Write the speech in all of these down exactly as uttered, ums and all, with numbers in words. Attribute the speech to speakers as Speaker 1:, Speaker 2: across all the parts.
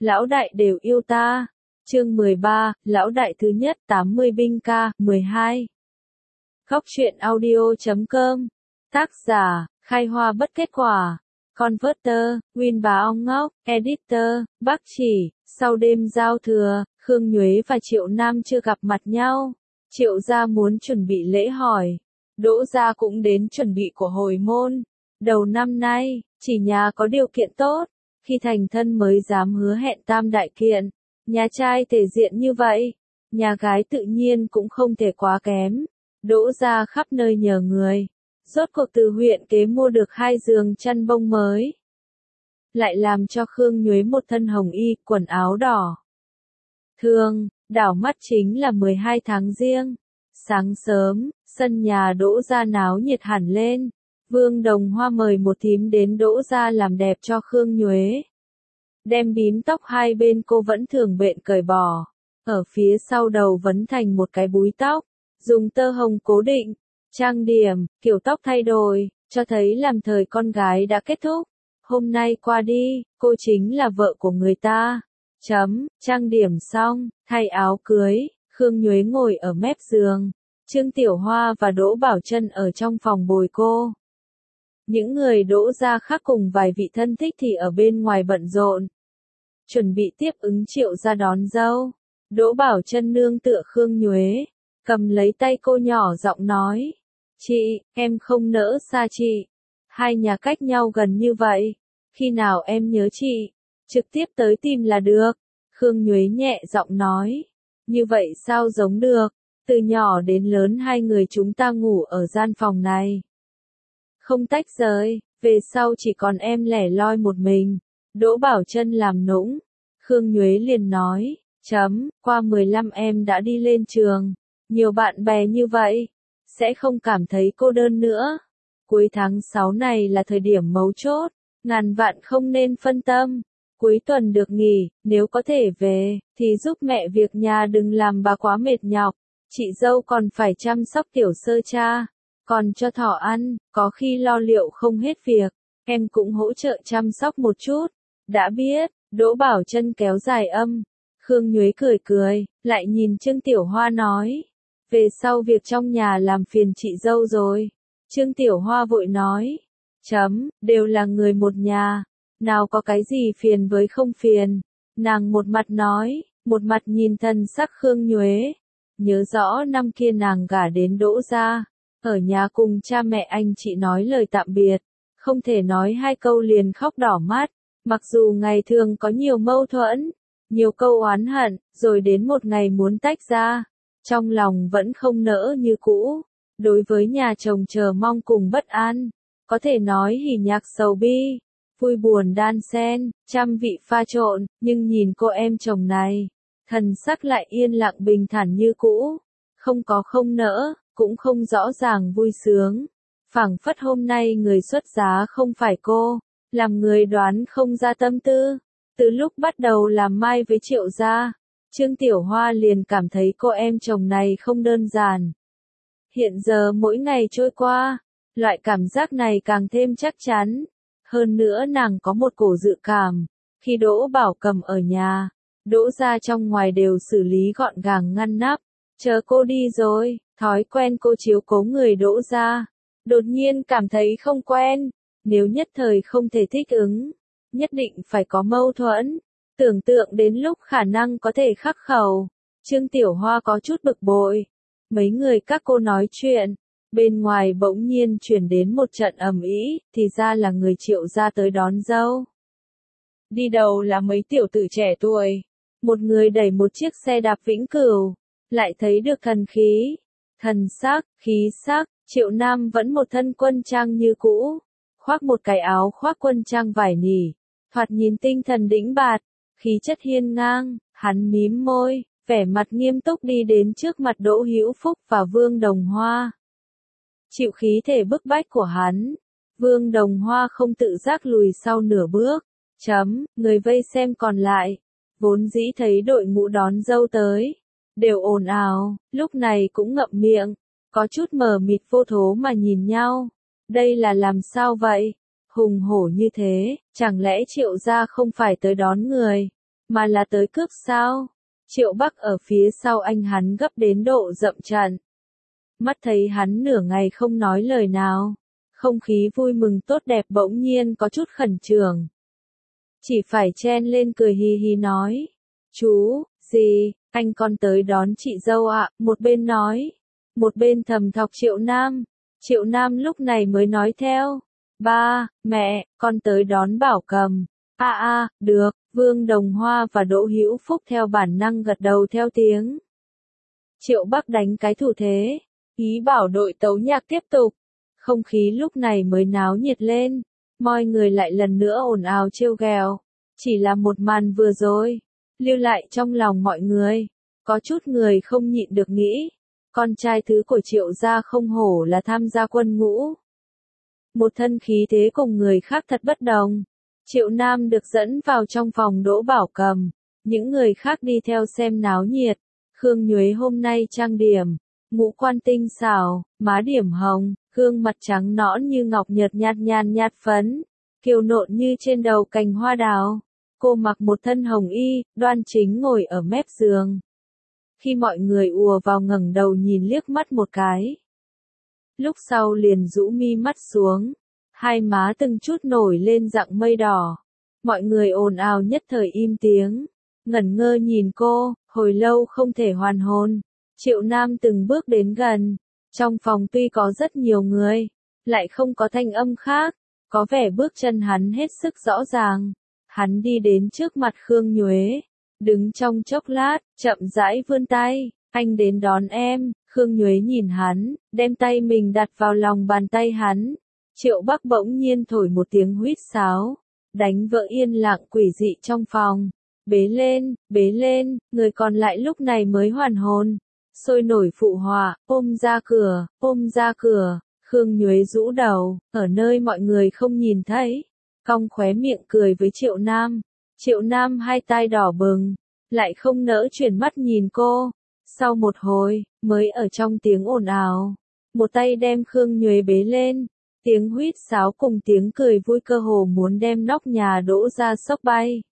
Speaker 1: lão đại đều yêu ta. Chương mười ba, lão đại thứ nhất tám mươi binh ca, mười hai. Góc truyện audio chấm com. Tác giả, Khai Hoa Bất Kết Quả. Converter, Win Bà Ong Ngốc, Editor, Bắc Chỉ. Sau đêm giao thừa, Khương Nhuế và Triệu Nam chưa gặp mặt nhau. Triệu gia muốn chuẩn bị lễ hỏi. Đỗ gia cũng đến chuẩn bị của hồi môn. Đầu năm nay, chỉ nhà có điều kiện tốt, khi thành thân mới dám hứa hẹn tam đại kiện. Nhà trai thể diện như vậy, nhà gái tự nhiên cũng không thể quá kém. Đỗ gia khắp nơi nhờ người. Rốt cuộc từ huyện kế mua được hai giường chăn bông mới. Lại làm cho Khương Nhuế một thân hồng y, quần áo đỏ. Thường, đảo mắt chính là mười hai tháng Giêng. Sáng sớm, sân nhà Đỗ gia náo nhiệt hẳn lên. Vương Đồng Hoa mời một thím đến Đỗ gia làm đẹp cho Khương Nhuế. Đem bím tóc hai bên cô vẫn thường bện cởi bỏ. Ở phía sau đầu vấn thành một cái búi tóc. Dùng tơ hồng cố định. Trang điểm, kiểu tóc thay đổi, cho thấy làm thời con gái đã kết thúc. Hôm nay qua đi, cô chính là vợ của người ta. Chấm, trang điểm xong, thay áo cưới, Khương Nhuế ngồi ở mép giường. Trương Tiểu Hoa và Đỗ Bảo Trân ở trong phòng bồi cô. Những người Đỗ gia khác cùng vài vị thân thích thì ở bên ngoài bận rộn. Chuẩn bị tiếp ứng Triệu gia đón dâu. Đỗ Bảo Trân nương tựa Khương Nhuế, cầm lấy tay cô nhỏ giọng nói. Chị, em không nỡ xa chị. Hai nhà cách nhau gần như vậy. Khi nào em nhớ chị, trực tiếp tới tìm là được. Khương Nhuế nhẹ giọng nói. Như vậy sao giống được, từ nhỏ đến lớn hai người chúng ta ngủ ở gian phòng này. Không tách rời, về sau chỉ còn em lẻ loi một mình. Đỗ Bảo Trân làm nũng. Khương Nhuế liền nói, chấm, qua mười lăm em đã đi lên trường. Nhiều bạn bè như vậy, sẽ không cảm thấy cô đơn nữa. Cuối tháng sáu này là thời điểm mấu chốt, ngàn vạn không nên phân tâm. Cuối tuần được nghỉ, nếu có thể về, thì giúp mẹ việc nhà đừng làm bà quá mệt nhọc. Chị dâu còn phải chăm sóc tiểu sơ cha, còn cho thỏ ăn, có khi lo liệu không hết việc. Em cũng hỗ trợ chăm sóc một chút. Đã biết, Đỗ Bảo Trân kéo dài âm. Khương Nhuế cười cười, lại nhìn Trương Tiểu Hoa nói. Về sau việc trong nhà làm phiền chị dâu rồi. Trương Tiểu Hoa vội nói. Chấm, đều là người một nhà. Nào có cái gì phiền với không phiền. Nàng một mặt nói, một mặt nhìn thân sắc Khương Nhuế. Nhớ rõ năm kia nàng gả đến Đỗ gia. Ở nhà cùng cha mẹ anh chị nói lời tạm biệt. Không thể nói hai câu liền khóc đỏ mắt. Mặc dù ngày thường có nhiều mâu thuẫn, nhiều câu oán hận, rồi đến một ngày muốn tách ra. Trong lòng vẫn không nỡ như cũ. Đối với nhà chồng chờ mong cùng bất an. Có thể nói hỉ nhạc sầu bi. Vui buồn đan xen, trăm vị pha trộn. Nhưng nhìn cô em chồng này, thần sắc lại yên lặng bình thản như cũ. Không có không nỡ, cũng không rõ ràng vui sướng. Phảng phất hôm nay người xuất giá không phải cô. Làm người đoán không ra tâm tư. Từ lúc bắt đầu làm mai với Triệu gia, Trương Tiểu Hoa liền cảm thấy cô em chồng này không đơn giản. Hiện giờ mỗi ngày trôi qua, loại cảm giác này càng thêm chắc chắn. Hơn nữa nàng có một cổ dự cảm. Khi Đỗ Bảo Cầm ở nhà, Đỗ gia trong ngoài đều xử lý gọn gàng ngăn nắp. Chờ cô đi rồi, thói quen cô chiếu cố người Đỗ gia. Đột nhiên cảm thấy không quen. Nếu nhất thời không thể thích ứng, nhất định phải có mâu thuẫn. Tưởng tượng đến lúc khả năng có thể khắc khẩu. Trương Tiểu Hoa có chút bực bội. Mấy người các cô nói chuyện. Bên ngoài bỗng nhiên chuyển đến một trận ầm ĩ, thì ra là người Triệu gia tới đón dâu. Đi đầu là mấy tiểu tử trẻ tuổi. Một người đẩy một chiếc xe đạp vĩnh cửu. Lại thấy được thần khí, thần sắc, khí sắc. Triệu Nam vẫn một thân quân trang như cũ. Khoác một cái áo khoác quân trang vải nỉ. Thoạt nhìn tinh thần đĩnh bạt. Khí chất hiên ngang, hắn mím môi, vẻ mặt nghiêm túc đi đến trước mặt Đỗ Hữu Phúc và Vương Đồng Hoa. Chịu khí thể bức bách của hắn, Vương Đồng Hoa không tự giác lùi sau nửa bước. Chấm, người vây xem còn lại, vốn dĩ thấy đội ngũ đón dâu tới, đều ồn ào, lúc này cũng ngậm miệng, có chút mờ mịt vô thố mà nhìn nhau. Đây là làm sao vậy? Hùng hổ như thế, chẳng lẽ Triệu gia không phải tới đón người, mà là tới cướp sao? Triệu Bắc ở phía sau anh hắn gấp đến độ dậm trận. Mắt thấy hắn nửa ngày không nói lời nào. Không khí vui mừng tốt đẹp bỗng nhiên có chút khẩn trương. Chỉ phải chen lên cười hi hi nói. Chú, gì, anh con tới đón chị dâu ạ, một bên nói. Một bên thầm thọc Triệu Nam. Triệu Nam lúc này mới nói theo. Ba, mẹ, con tới đón Bảo Cầm. A a, được, Vương Đồng Hoa và Đỗ Hữu Phúc theo bản năng gật đầu theo tiếng. Triệu Bắc đánh cái thủ thế, ý bảo đội tấu nhạc tiếp tục. Không khí lúc này mới náo nhiệt lên, mọi người lại lần nữa ồn ào trêu ghẹo. Chỉ là một màn vừa rồi, lưu lại trong lòng mọi người. Có chút người không nhịn được nghĩ, con trai thứ của Triệu gia không hổ là tham gia quân ngũ. Một thân khí thế cùng người khác thật bất đồng. Triệu Nam được dẫn vào trong phòng Đỗ Bảo Cầm, những người khác đi theo xem náo nhiệt. Khương Nhuế hôm nay trang điểm, ngũ quan tinh xảo, má điểm hồng, gương mặt trắng nõn như ngọc nhợt nhạt nhàn nhạt phấn, kiều nộn như trên đầu cành hoa đào. Cô mặc một thân hồng y, đoan chính ngồi ở mép giường. Khi mọi người ùa vào ngẩng đầu nhìn liếc mắt một cái. Lúc sau liền rũ mi mắt xuống, hai má từng chút nổi lên dạng mây đỏ. Mọi người ồn ào nhất thời im tiếng, ngẩn ngơ nhìn cô, hồi lâu không thể hoàn hồn. Triệu Nam từng bước đến gần, trong phòng tuy có rất nhiều người, lại không có thanh âm khác, có vẻ bước chân hắn hết sức rõ ràng. Hắn đi đến trước mặt Khương Nhuế, đứng trong chốc lát, chậm rãi vươn tay, anh đến đón em. Khương Nhuế nhìn hắn, đem tay mình đặt vào lòng bàn tay hắn. Triệu Bắc bỗng nhiên thổi một tiếng huýt sáo, đánh vỡ yên lặng quỷ dị trong phòng. Bế lên, bế lên, người còn lại lúc này mới hoàn hồn. Sôi nổi phụ họa, ôm ra cửa, ôm ra cửa. Khương Nhuế rũ đầu, ở nơi mọi người không nhìn thấy, cong khóe miệng cười với Triệu Nam. Triệu Nam hai tai đỏ bừng, lại không nỡ chuyển mắt nhìn cô. Sau một hồi, mới ở trong tiếng ồn ào, một tay đem Khương Nhuế bế lên. Tiếng huýt sáo cùng tiếng cười vui cơ hồ muốn đem nóc nhà đổ ra sốc bay.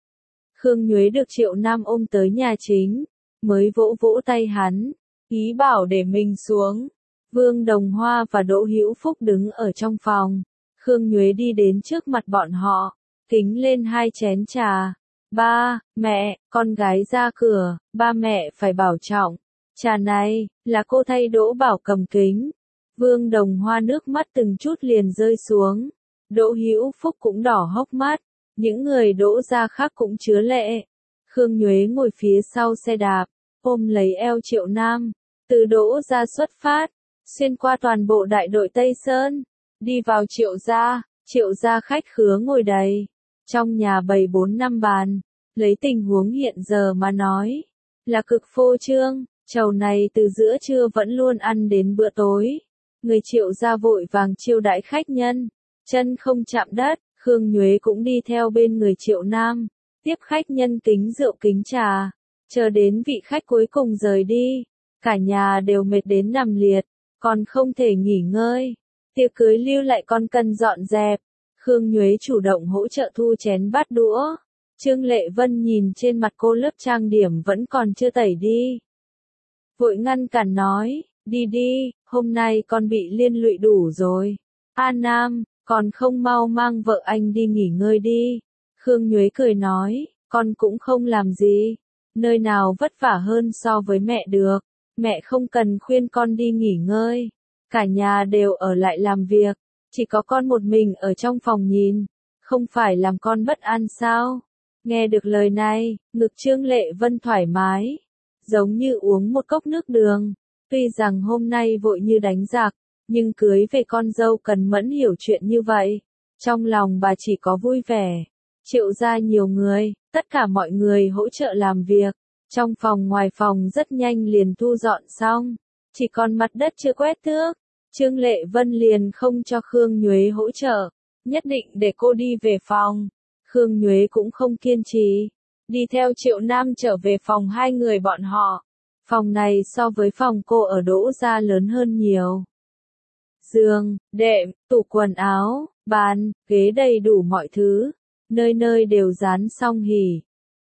Speaker 1: Khương Nhuế được Triệu Nam ôm tới nhà chính, mới vỗ vỗ tay hắn, ý bảo để mình xuống. Vương Đồng Hoa và Đỗ Hữu Phúc đứng ở trong phòng. Khương Nhuế đi đến trước mặt bọn họ, kính lên hai chén trà. Ba, mẹ, con gái ra cửa, ba mẹ phải bảo trọng. Trà này, là cô thay Đỗ Bảo Cầm kính. Vương Đồng Hoa nước mắt từng chút liền rơi xuống. Đỗ Hữu Phúc cũng đỏ hốc mắt. Những người Đỗ gia khác cũng chứa lệ. Khương Nhuế ngồi phía sau xe đạp, ôm lấy eo Triệu Nam. Từ Đỗ gia xuất phát, xuyên qua toàn bộ đại đội Tây Sơn, đi vào Triệu gia. Triệu gia khách khứa ngồi đầy. Trong nhà bày bốn năm bàn, lấy tình huống hiện giờ mà nói, là cực phô trương. Chầu này từ giữa trưa vẫn luôn ăn đến bữa tối. Người Triệu gia vội vàng chiêu đãi khách nhân, chân không chạm đất. Khương Nhuế cũng đi theo bên người Triệu Nam, tiếp khách nhân kính rượu kính trà, chờ đến vị khách cuối cùng rời đi. Cả nhà đều mệt đến nằm liệt, còn không thể nghỉ ngơi. Tiệc cưới lưu lại còn cần dọn dẹp. Khương Nhuế chủ động hỗ trợ thu chén bát đũa. Trương Lệ Vân nhìn trên mặt cô lớp trang điểm vẫn còn chưa tẩy đi, vội ngăn cản nói, đi đi, hôm nay con bị liên lụy đủ rồi. A Nam, còn không mau mang vợ anh đi nghỉ ngơi đi. Khương Nhuế cười nói, con cũng không làm gì, nơi nào vất vả hơn so với mẹ được. Mẹ không cần khuyên con đi nghỉ ngơi, cả nhà đều ở lại làm việc, chỉ có con một mình ở trong phòng nhìn, không phải làm con bất an sao? Nghe được lời này, ngực Trương Lệ Vân thoải mái, giống như uống một cốc nước đường. Tuy rằng hôm nay vội như đánh giặc, nhưng cưới về con dâu cần mẫn hiểu chuyện như vậy. Trong lòng bà chỉ có vui vẻ. Triệu gia nhiều người, tất cả mọi người hỗ trợ làm việc. Trong phòng ngoài phòng rất nhanh liền thu dọn xong. Chỉ còn mặt đất chưa quét tước. Trương Lệ Vân liền không cho Khương Nhuế hỗ trợ, nhất định để cô đi về phòng. Khương Nhuế cũng không kiên trì, đi theo Triệu Nam trở về phòng hai người bọn họ. Phòng này so với phòng cô ở Đỗ gia lớn hơn nhiều. Giường, đệm, tủ quần áo, bàn, ghế đầy đủ mọi thứ, nơi nơi đều dán song hỉ.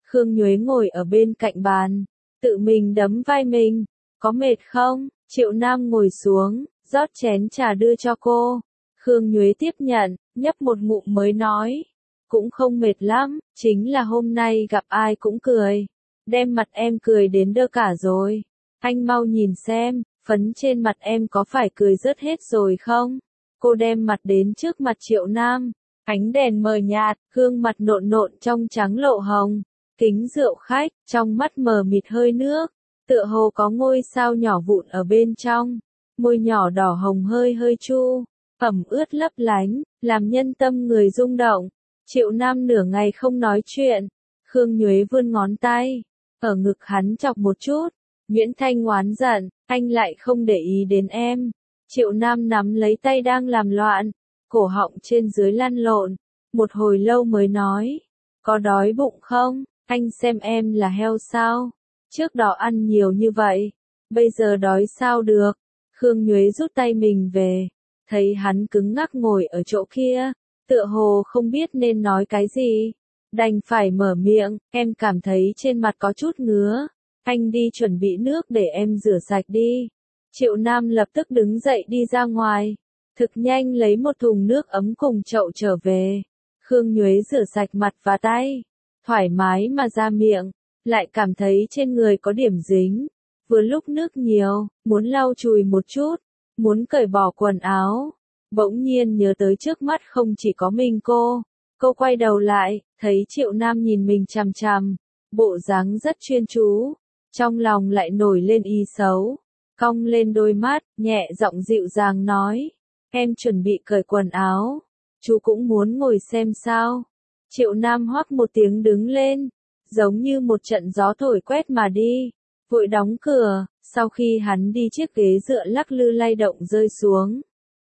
Speaker 1: Khương Nhuế ngồi ở bên cạnh bàn, tự mình đấm vai mình. Có mệt không? Triệu Nam ngồi xuống, rót chén trà đưa cho cô. Khương Nhuế tiếp nhận, nhấp một ngụm mới nói. Cũng không mệt lắm, chính là hôm nay gặp ai cũng cười. Đem mặt em cười đến đơ cả rồi. Anh mau nhìn xem, phấn trên mặt em có phải cười rớt hết rồi không? Cô đem mặt đến trước mặt Triệu Nam. Ánh đèn mờ nhạt, gương mặt nộn nộn trong trắng lộ hồng. Kính rượu khách, trong mắt mờ mịt hơi nước. Tựa hồ có ngôi sao nhỏ vụn ở bên trong. Môi nhỏ đỏ hồng hơi hơi chu. Ẩm ướt lấp lánh, làm nhân tâm người rung động. Triệu Nam nửa ngày không nói chuyện. Khương Nhuế vươn ngón tay. Ở ngực hắn chọc một chút. Nguyễn Thanh oán giận, anh lại không để ý đến em. Triệu Nam nắm lấy tay đang làm loạn. Cổ họng trên dưới lăn lộn. Một hồi lâu mới nói. Có đói bụng không? Anh xem em là heo sao? Trước đó ăn nhiều như vậy. Bây giờ đói sao được? Khương Nhuế rút tay mình về. Thấy hắn cứng ngắc ngồi ở chỗ kia. Tựa hồ không biết nên nói cái gì. Đành phải mở miệng, em cảm thấy trên mặt có chút ngứa. Anh đi chuẩn bị nước để em rửa sạch đi. Triệu Nam lập tức đứng dậy đi ra ngoài. Thực nhanh lấy một thùng nước ấm cùng chậu trở về. Khương Nhuế rửa sạch mặt và tay. Thoải mái mà ra miệng. Lại cảm thấy trên người có điểm dính. Vừa lúc nước nhiều, muốn lau chùi một chút. Muốn cởi bỏ quần áo. Bỗng nhiên nhớ tới trước mắt không chỉ có mình cô. Cô quay đầu lại, thấy Triệu Nam nhìn mình chằm chằm. Bộ dáng rất chuyên chú. Trong lòng lại nổi lên ý xấu. Cong lên đôi mắt, nhẹ giọng dịu dàng nói. Em chuẩn bị cởi quần áo. Chú cũng muốn ngồi xem sao. Triệu Nam hoắc một tiếng đứng lên. Giống như một trận gió thổi quét mà đi. Vội đóng cửa, sau khi hắn đi chiếc ghế dựa lắc lư lay động rơi xuống.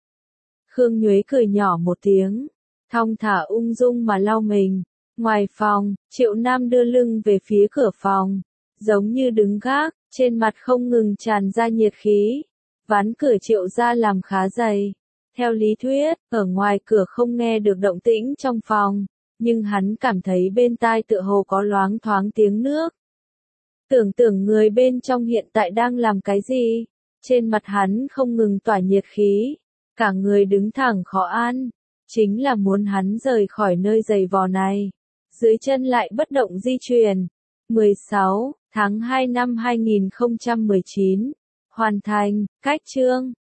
Speaker 1: Khương Nhuế cười nhỏ một tiếng. Thong thả ung dung mà lau mình. Ngoài phòng, Triệu Nam đưa lưng về phía cửa phòng. Giống như đứng gác, trên mặt không ngừng tràn ra nhiệt khí. Ván cửa Triệu ra làm khá dày. Theo lý thuyết, ở ngoài cửa không nghe được động tĩnh trong phòng. Nhưng hắn cảm thấy bên tai tựa hồ có loáng thoáng tiếng nước. Tưởng tượng người bên trong hiện tại đang làm cái gì? Trên mặt hắn không ngừng tỏa nhiệt khí. Cả người đứng thẳng khó an. Chính là muốn hắn rời khỏi nơi dày vò này. Dưới chân lại bất động di chuyển. mười sáu tháng hai năm hai nghìn không trăm mười chín. Hoàn thành, cách chương.